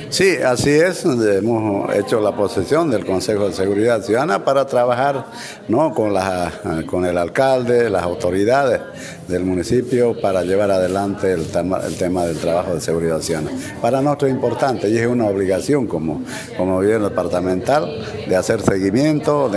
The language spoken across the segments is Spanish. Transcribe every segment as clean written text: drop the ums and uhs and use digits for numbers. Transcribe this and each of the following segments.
Sí, así es. Hemos hecho la posesión del Consejo de Seguridad Ciudadana para trabajar, ¿no?, con el alcalde, las autoridades del municipio para llevar adelante el tema del trabajo de seguridad ciudadana. Para nosotros es importante y es una obligación como gobierno departamental de hacer seguimiento,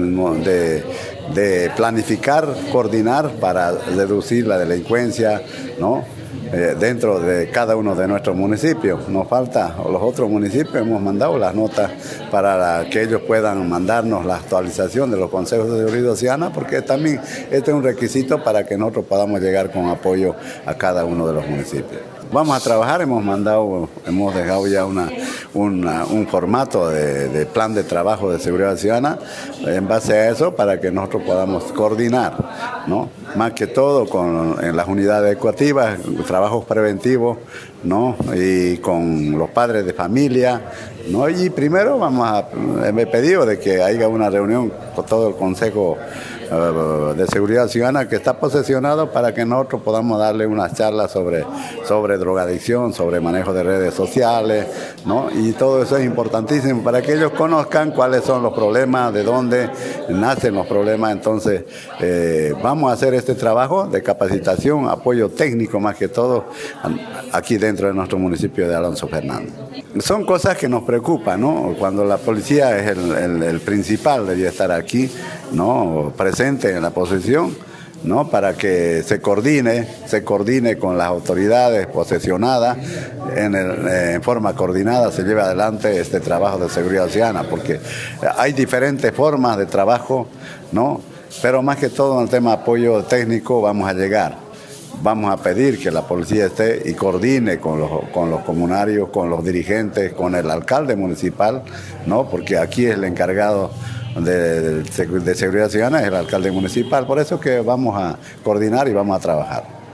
de planificar, coordinar para reducir la delincuencia, ¿no?, dentro de cada uno de nuestros municipios. Nos falta, los otros municipios hemos mandado las notas para que ellos puedan mandarnos la actualización de los consejos de seguridad ciudadana, porque también este es un requisito para que nosotros podamos llegar con apoyo a cada uno de los municipios. Vamos a trabajar, hemos dejado ya un formato de plan de trabajo de seguridad ciudadana en base a eso para que nosotros podamos coordinar, ¿no?, más que todo en las unidades educativas, trabajos preventivos, ¿no?, y con los padres de familia, ¿no? Y primero he pedido de que haya una reunión con todo el Consejo de Seguridad Ciudadana que está posesionado para que nosotros podamos darle unas charlas sobre drogadicción, sobre manejo de redes sociales, ¿no? Y todo eso es importantísimo para que ellos conozcan cuáles son los problemas, de dónde nacen los problemas. Entonces, vamos a hacer este trabajo de capacitación, apoyo técnico más que todo, aquí dentro de nuestro municipio de Alonso Fernández. Son cosas que nos preocupan, ¿no? Cuando la policía es el principal, debería estar aquí, ¿no?, presente en la posesión, ¿no?, para que se coordine con las autoridades posesionadas, en forma coordinada se lleve adelante este trabajo de seguridad ciudadana, porque hay diferentes formas de trabajo, ¿no?, pero más que todo en el tema de apoyo técnico vamos a pedir que la policía esté y coordine con los comunarios, con los dirigentes, con el alcalde municipal, ¿no?, porque aquí es el encargado de seguridad ciudadana, es el alcalde municipal. Por eso que vamos a coordinar y vamos a trabajar.